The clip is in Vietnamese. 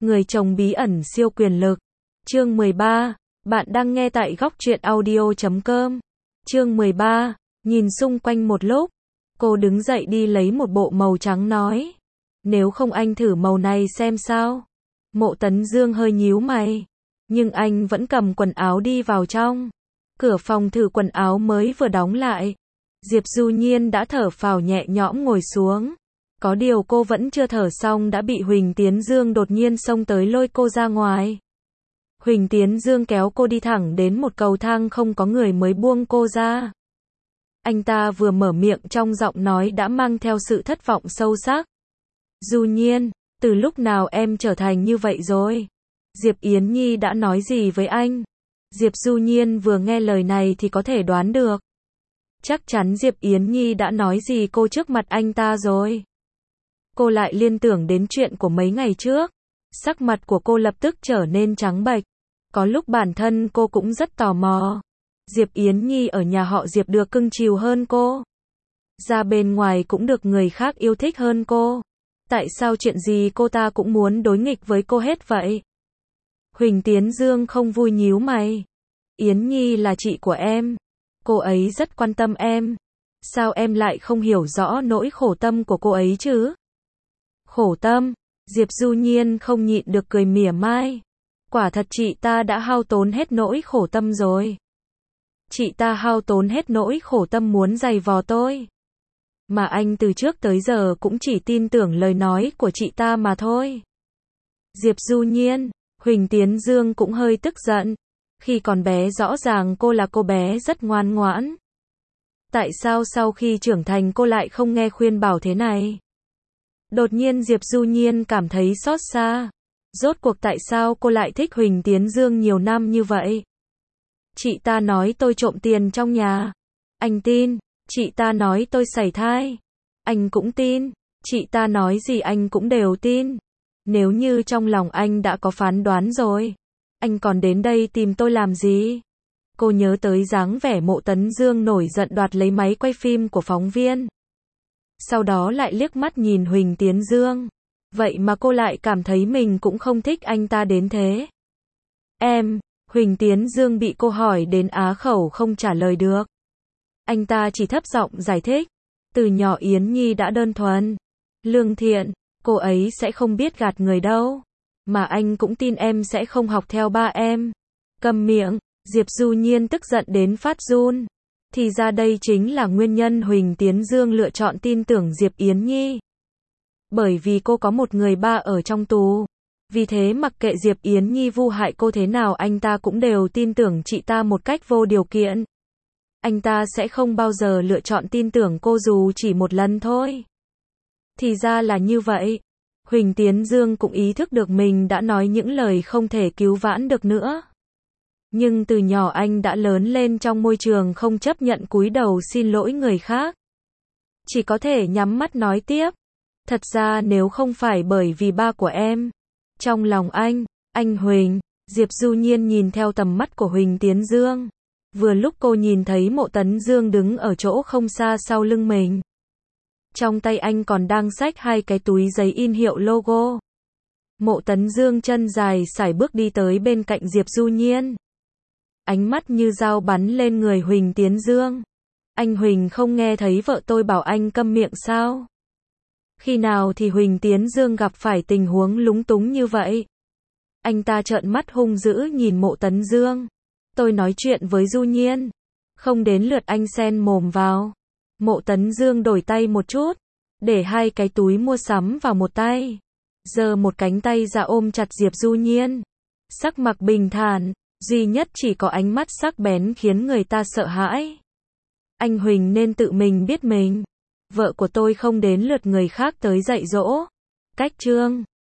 Người chồng bí ẩn siêu quyền lực. Chương 13. Bạn đang nghe tại góc truyện audio.com. Chương 13. Nhìn xung quanh một lúc, cô đứng dậy đi lấy một bộ màu trắng nói. Nếu không anh thử màu này xem sao. Mộ Tấn Dương hơi nhíu mày. Nhưng anh vẫn cầm quần áo đi vào trong. Cửa phòng thử quần áo mới vừa đóng lại. Diệp Du Nhiên đã thở phào nhẹ nhõm ngồi xuống. Có điều cô vẫn chưa thở xong đã bị Huỳnh Tiến Dương đột nhiên xông tới lôi cô ra ngoài. Huỳnh Tiến Dương kéo cô đi thẳng đến một cầu thang không có người mới buông cô ra. Anh ta vừa mở miệng trong giọng nói đã mang theo sự thất vọng sâu sắc. Du Nhiên, từ lúc nào em trở thành như vậy rồi? Diệp Yến Nhi đã nói gì với anh? Diệp Du Nhiên vừa nghe lời này thì có thể đoán được. Chắc chắn Diệp Yến Nhi đã nói gì cô trước mặt anh ta rồi. Cô lại liên tưởng đến chuyện của mấy ngày trước. Sắc mặt của cô lập tức trở nên trắng bệch. Có lúc bản thân cô cũng rất tò mò. Diệp Yến Nhi ở nhà họ Diệp được cưng chiều hơn cô. Ra bên ngoài cũng được người khác yêu thích hơn cô. Tại sao chuyện gì cô ta cũng muốn đối nghịch với cô hết vậy? Huỳnh Tiến Dương không vui nhíu mày. Yến Nhi là chị của em. Cô ấy rất quan tâm em. Sao em lại không hiểu rõ nỗi khổ tâm của cô ấy chứ? Khổ tâm? Diệp Du Nhiên không nhịn được cười mỉa mai. Quả thật chị ta đã hao tốn hết nỗi khổ tâm rồi. Chị ta hao tốn hết nỗi khổ tâm muốn giày vò tôi. Mà anh từ trước tới giờ cũng chỉ tin tưởng lời nói của chị ta mà thôi. Diệp Du Nhiên, Huỳnh Tiến Dương cũng hơi tức giận. Khi còn bé rõ ràng cô là cô bé rất ngoan ngoãn. Tại sao sau khi trưởng thành cô lại không nghe khuyên bảo thế này? Đột nhiên Diệp Du Nhiên cảm thấy xót xa. Rốt cuộc tại sao cô lại thích Huỳnh Tiến Dương nhiều năm như vậy? Chị ta nói tôi trộm tiền trong nhà. Anh tin. Chị ta nói tôi sảy thai. Anh cũng tin. Chị ta nói gì anh cũng đều tin. Nếu như trong lòng anh đã có phán đoán rồi, anh còn đến đây tìm tôi làm gì? Cô nhớ tới dáng vẻ Mộ Tấn Dương nổi giận đoạt lấy máy quay phim của phóng viên. Sau đó lại liếc mắt nhìn Huỳnh Tiến Dương. Vậy mà cô lại cảm thấy mình cũng không thích anh ta đến thế. Huỳnh Tiến Dương bị cô hỏi đến á khẩu không trả lời được. Anh ta chỉ thấp giọng giải thích. Từ nhỏ Yến Nhi đã đơn thuần, lương thiện, cô ấy sẽ không biết gạt người đâu. Mà anh cũng tin em sẽ không học theo ba em. Câm miệng, Diệp Du Nhiên tức giận đến phát run. Thì ra đây chính là nguyên nhân Huỳnh Tiến Dương lựa chọn tin tưởng Diệp Yến Nhi. Bởi vì cô có một người ba ở trong tù. Vì thế mặc kệ Diệp Yến Nhi vu hại cô thế nào anh ta cũng đều tin tưởng chị ta một cách vô điều kiện. Anh ta sẽ không bao giờ lựa chọn tin tưởng cô dù chỉ một lần thôi. Thì ra là như vậy. Huỳnh Tiến Dương cũng ý thức được mình đã nói những lời không thể cứu vãn được nữa. Nhưng từ nhỏ anh đã lớn lên trong môi trường không chấp nhận cúi đầu xin lỗi người khác. Chỉ có thể nhắm mắt nói tiếp. Thật ra nếu không phải bởi vì ba của em. Trong lòng anh Huỳnh, Diệp Du Nhiên nhìn theo tầm mắt của Huỳnh Tiến Dương. Vừa lúc cô nhìn thấy Mộ Tấn Dương đứng ở chỗ không xa sau lưng mình. Trong tay anh còn đang xách hai cái túi giấy in hiệu logo. Mộ Tấn Dương chân dài sải bước đi tới bên cạnh Diệp Du Nhiên. Ánh mắt như dao bắn lên người Huỳnh Tiến Dương. Anh Huỳnh không nghe thấy vợ tôi bảo anh câm miệng sao? Khi nào thì Huỳnh Tiến Dương gặp phải tình huống lúng túng như vậy? Anh ta trợn mắt hung dữ nhìn Mộ Tấn Dương. Tôi nói chuyện với Du Nhiên. Không đến lượt anh xen mồm vào. Mộ Tấn Dương đổi tay một chút. Để hai cái túi mua sắm vào một tay. Giơ một cánh tay ra ôm chặt Diệp Du Nhiên. Sắc mặt bình thản. Duy nhất chỉ có ánh mắt sắc bén khiến người ta sợ hãi. Anh Huỳnh nên tự mình biết mình. Vợ của tôi không đến lượt người khác tới dạy dỗ. Cách chương